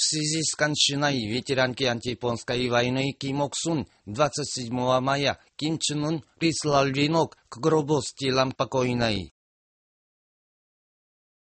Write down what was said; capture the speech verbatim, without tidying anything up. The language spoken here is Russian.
связи с кончиной ветеранки антияпонской войны Ким Ок Сун двадцать седьмого мая Ким Чен Ын прислал венок к гробу с телом покойной.